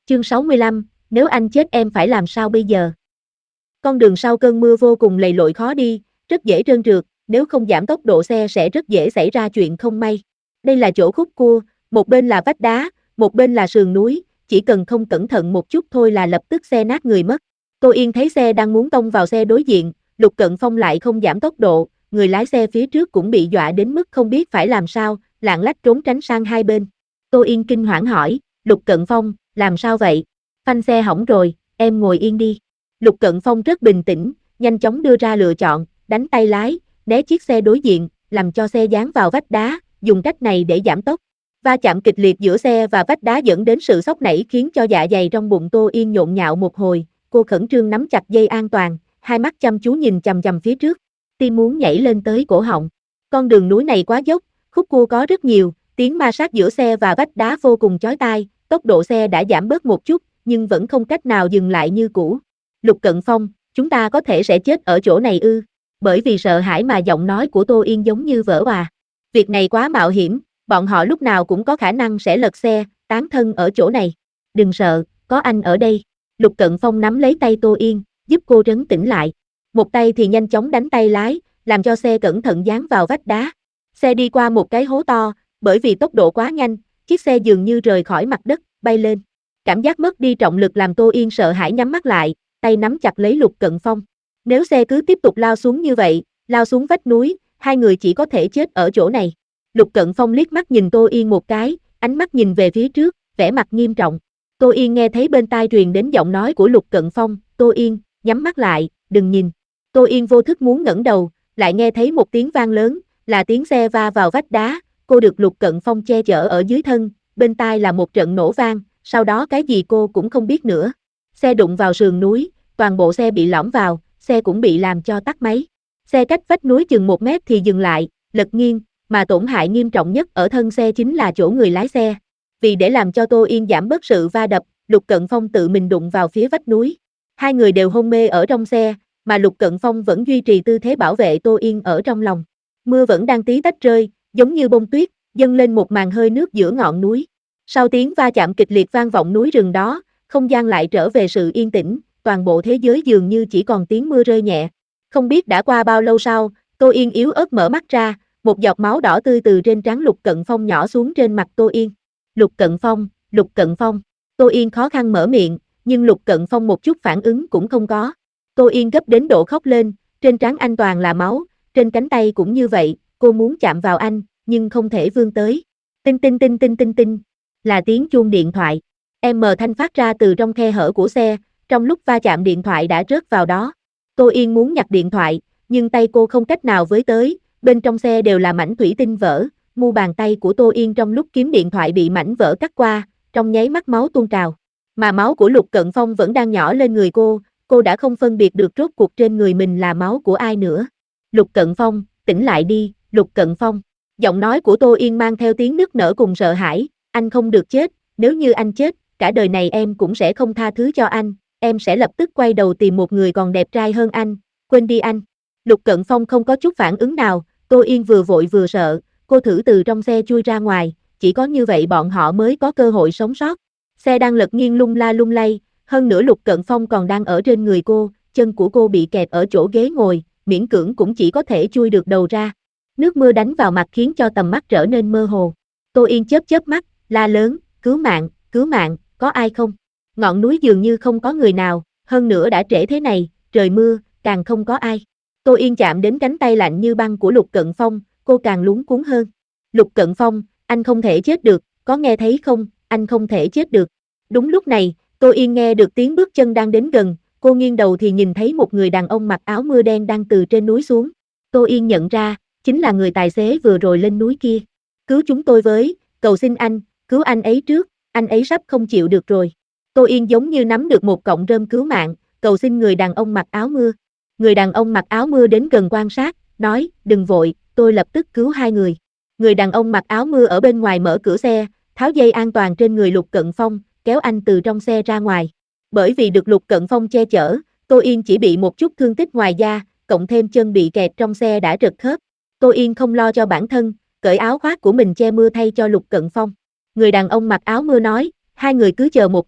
Chương 65, nếu anh chết em phải làm sao bây giờ? Con đường sau cơn mưa vô cùng lầy lội khó đi, rất dễ trơn trượt, nếu không giảm tốc độ xe sẽ rất dễ xảy ra chuyện không may. Đây là chỗ khúc cua, một bên là vách đá, một bên là sườn núi, chỉ cần không cẩn thận một chút thôi là lập tức xe nát người mất. Tô Yên thấy xe đang muốn tông vào xe đối diện, Lục Cận Phong lại không giảm tốc độ, người lái xe phía trước cũng bị dọa đến mức không biết phải làm sao, lạng lách trốn tránh sang hai bên. Tô Yên kinh hoảng hỏi, Lục Cận Phong, làm sao vậy? Phanh xe hỏng rồi, em ngồi yên đi. Lục Cận Phong rất bình tĩnh, nhanh chóng đưa ra lựa chọn, đánh tay lái, né chiếc xe đối diện, làm cho xe dán vào vách đá, dùng cách này để giảm tốc. Va chạm kịch liệt giữa xe và vách đá dẫn đến sự sốc nảy khiến cho dạ dày trong bụng Tô Yên nhộn nhạo một hồi, cô khẩn trương nắm chặt dây an toàn, hai mắt chăm chú nhìn chằm chằm phía trước, tim muốn nhảy lên tới cổ họng. Con đường núi này quá dốc, khúc cua có rất nhiều, tiếng ma sát giữa xe và vách đá vô cùng chói tai, tốc độ xe đã giảm bớt một chút, nhưng vẫn không cách nào dừng lại như cũ. Lục Cận Phong, chúng ta có thể sẽ chết ở chỗ này ư? Bởi vì sợ hãi mà giọng nói của Tô Yên giống như vỡ òa. Việc này quá mạo hiểm, bọn họ lúc nào cũng có khả năng sẽ lật xe, tán thân ở chỗ này. Đừng sợ, có anh ở đây. Lục Cận Phong nắm lấy tay Tô Yên, giúp cô trấn tĩnh lại. Một tay thì nhanh chóng đánh tay lái, làm cho xe cẩn thận dán vào vách đá. Xe đi qua một cái hố to, bởi vì tốc độ quá nhanh, chiếc xe dường như rời khỏi mặt đất, bay lên. Cảm giác mất đi trọng lực làm Tô Yên sợ hãi nhắm mắt lại, tay nắm chặt lấy Lục Cận Phong. Nếu xe cứ tiếp tục lao xuống như vậy, lao xuống vách núi, hai người chỉ có thể chết ở chỗ này. Lục Cận Phong liếc mắt nhìn Tô Yên một cái, ánh mắt nhìn về phía trước, vẻ mặt nghiêm trọng. Tô Yên nghe thấy bên tai truyền đến giọng nói của Lục Cận Phong, Tô Yên, nhắm mắt lại, đừng nhìn. Tô Yên vô thức muốn ngẩng đầu, lại nghe thấy một tiếng vang lớn, là tiếng xe va vào vách đá, cô được Lục Cận Phong che chở ở dưới thân, bên tai là một trận nổ vang, sau đó cái gì cô cũng không biết nữa. Xe đụng vào sườn núi, toàn bộ xe bị lõm vào, xe cũng bị làm cho tắt máy. Xe cách vách núi chừng 1 mét thì dừng lại, lật nghiêng, mà tổn hại nghiêm trọng nhất ở thân xe chính là chỗ người lái xe. Vì để làm cho Tô Yên giảm bớt sự va đập, Lục Cận Phong tự mình đụng vào phía vách núi. Hai người đều hôn mê ở trong xe, mà Lục Cận Phong vẫn duy trì tư thế bảo vệ Tô Yên ở trong lòng. Mưa vẫn đang tí tách rơi, giống như bông tuyết, dâng lên một màn hơi nước giữa ngọn núi. Sau tiếng va chạm kịch liệt vang vọng núi rừng đó, không gian lại trở về sự yên tĩnh, toàn bộ thế giới dường như chỉ còn tiếng mưa rơi nhẹ. Không biết đã qua bao lâu sau, Tô Yên yếu ớt mở mắt ra, một giọt máu đỏ tươi từ trên trán Lục Cận Phong nhỏ xuống trên mặt Tô Yên. Lục Cận Phong, Lục Cận Phong. Tô Yên khó khăn mở miệng, nhưng Lục Cận Phong một chút phản ứng cũng không có. Tô Yên gấp đến độ khóc lên, trên trán anh toàn là máu, trên cánh tay cũng như vậy, cô muốn chạm vào anh, nhưng không thể vươn tới. Tinh tinh tinh tinh tinh tinh, là tiếng chuông điện thoại. Thanh phát ra từ trong khe hở của xe, trong lúc va chạm điện thoại đã rớt vào đó. Tô Yên muốn nhặt điện thoại, nhưng tay cô không cách nào với tới, bên trong xe đều là mảnh thủy tinh vỡ, mu bàn tay của Tô Yên trong lúc kiếm điện thoại bị mảnh vỡ cắt qua, trong nháy mắt máu tuôn trào. Mà máu của Lục Cận Phong vẫn đang nhỏ lên người cô đã không phân biệt được rốt cuộc trên người mình là máu của ai nữa. Lục Cận Phong, tỉnh lại đi, Lục Cận Phong. Giọng nói của Tô Yên mang theo tiếng nức nở cùng sợ hãi, anh không được chết, nếu như anh chết, cả đời này em cũng sẽ không tha thứ cho anh, em sẽ lập tức quay đầu tìm một người còn đẹp trai hơn anh, quên đi anh. Lục Cận Phong không có chút phản ứng nào, Tô Yên vừa vội vừa sợ, cô thử từ trong xe chui ra ngoài, chỉ có như vậy bọn họ mới có cơ hội sống sót. Xe đang lật nghiêng lung la lung lay, hơn nữa Lục Cận Phong còn đang ở trên người cô, chân của cô bị kẹt ở chỗ ghế ngồi, miễn cưỡng cũng chỉ có thể chui được đầu ra. Nước mưa đánh vào mặt khiến cho tầm mắt trở nên mơ hồ. Tô Yên chớp chớp mắt, la lớn, cứu mạng, có ai không? Ngọn núi dường như không có người nào, hơn nữa đã trễ thế này, trời mưa, càng không có ai. Tô Yên chạm đến cánh tay lạnh như băng của Lục Cận Phong, cô càng luống cuống hơn. Lục Cận Phong, anh không thể chết được, có nghe thấy không, anh không thể chết được. Đúng lúc này, Tô Yên nghe được tiếng bước chân đang đến gần, cô nghiêng đầu thì nhìn thấy một người đàn ông mặc áo mưa đen đang từ trên núi xuống. Tô Yên nhận ra, chính là người tài xế vừa rồi lên núi kia. Cứu chúng tôi với, cầu xin anh, cứu anh ấy trước, anh ấy sắp không chịu được rồi. Tô Yên giống như nắm được một cọng rơm cứu mạng, cầu xin người đàn ông mặc áo mưa. Người đàn ông mặc áo mưa đến gần quan sát, nói, đừng vội, tôi lập tức cứu hai người. Người đàn ông mặc áo mưa ở bên ngoài mở cửa xe, tháo dây an toàn trên người Lục Cận Phong, kéo anh từ trong xe ra ngoài. Bởi vì được Lục Cận Phong che chở, Tô Yên chỉ bị một chút thương tích ngoài da, cộng thêm chân bị kẹt trong xe đã rật khớp. Tô Yên không lo cho bản thân, cởi áo khoác của mình che mưa thay cho Lục Cận Phong. Người đàn ông mặc áo mưa nói, hai người cứ chờ một chút,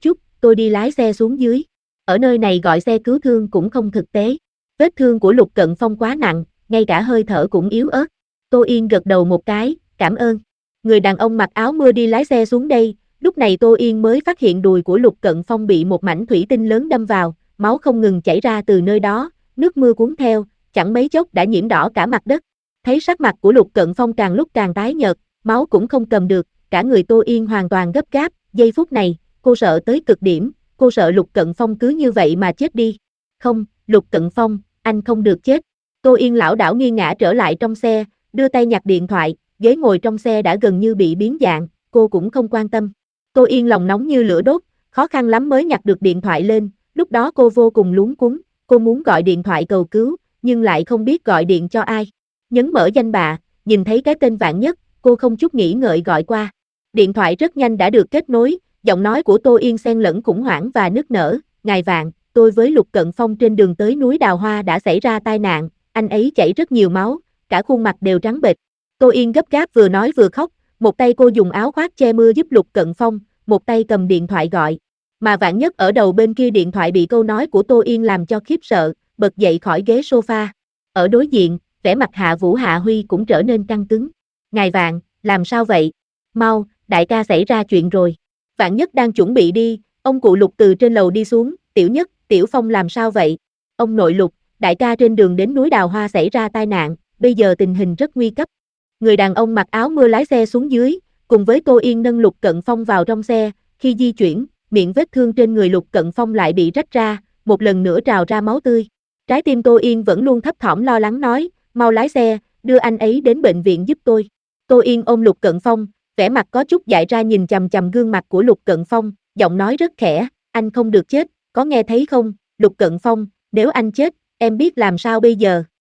tôi đi lái xe xuống dưới. Ở nơi này gọi xe cứu thương cũng không thực tế. Vết thương của Lục Cận Phong quá nặng, ngay cả hơi thở cũng yếu ớt. Tô Yên gật đầu một cái, cảm ơn. Người đàn ông mặc áo mưa đi lái xe xuống đây, lúc này Tô Yên mới phát hiện đùi của Lục Cận Phong bị một mảnh thủy tinh lớn đâm vào, máu không ngừng chảy ra từ nơi đó, nước mưa cuốn theo, chẳng mấy chốc đã nhiễm đỏ cả mặt đất. Thấy sắc mặt của Lục Cận Phong càng lúc càng tái nhợt, máu cũng không cầm được, cả người Tô Yên hoàn toàn gấp gáp, giây phút này, cô sợ tới cực điểm, cô sợ Lục Cận Phong cứ như vậy mà chết đi. Không, Lục Cận Phong, anh không được chết. Tô Yên lảo đảo nghiêng ngã trở lại trong xe, đưa tay nhặt điện thoại, ghế ngồi trong xe đã gần như bị biến dạng, cô cũng không quan tâm. Tô Yên lòng nóng như lửa đốt, khó khăn lắm mới nhặt được điện thoại lên, lúc đó cô vô cùng luống cuống, cô muốn gọi điện thoại cầu cứu, nhưng lại không biết gọi điện cho ai. Nhấn mở danh bạ, nhìn thấy cái tên Vạn Nhất, cô không chút nghĩ ngợi gọi qua. Điện thoại rất nhanh đã được kết nối, giọng nói của Tô Yên xen lẫn khủng hoảng và nức nở, ngài Vạn, tôi với Lục Cận Phong trên đường tới núi Đào Hoa đã xảy ra tai nạn, anh ấy chảy rất nhiều máu, cả khuôn mặt đều trắng bệch. Tô Yên gấp gáp vừa nói vừa khóc, một tay cô dùng áo khoác che mưa giúp Lục Cận Phong, một tay cầm điện thoại gọi. Mà Vạn Nhất ở đầu bên kia điện thoại bị câu nói của Tô Yên làm cho khiếp sợ, bật dậy khỏi ghế sofa. Ở đối diện, vẻ mặt Hạ Vũ Hạ Huy cũng trở nên căng cứng. Ngài Vạn, làm sao vậy? Mau, đại ca xảy ra chuyện rồi. Vạn Nhất đang chuẩn bị đi, ông cụ Lục từ trên lầu đi xuống, Tiểu Nhất, Tiểu Phong làm sao vậy? Ông nội Lục, đại ca trên đường đến núi Đào Hoa xảy ra tai nạn, bây giờ tình hình rất nguy cấp. Người đàn ông mặc áo mưa lái xe xuống dưới, cùng với Tô Yên nâng Lục Cận Phong vào trong xe, khi di chuyển, miệng vết thương trên người Lục Cận Phong lại bị rách ra, một lần nữa trào ra máu tươi. Trái tim Tô Yên vẫn luôn thấp thỏm lo lắng nói, mau lái xe, đưa anh ấy đến bệnh viện giúp tôi. Tô Yên ôm Lục Cận Phong, vẻ mặt có chút dại ra nhìn chằm chằm gương mặt của Lục Cận Phong, giọng nói rất khẽ, anh không được chết, có nghe thấy không, Lục Cận Phong, nếu anh chết, em biết làm sao bây giờ.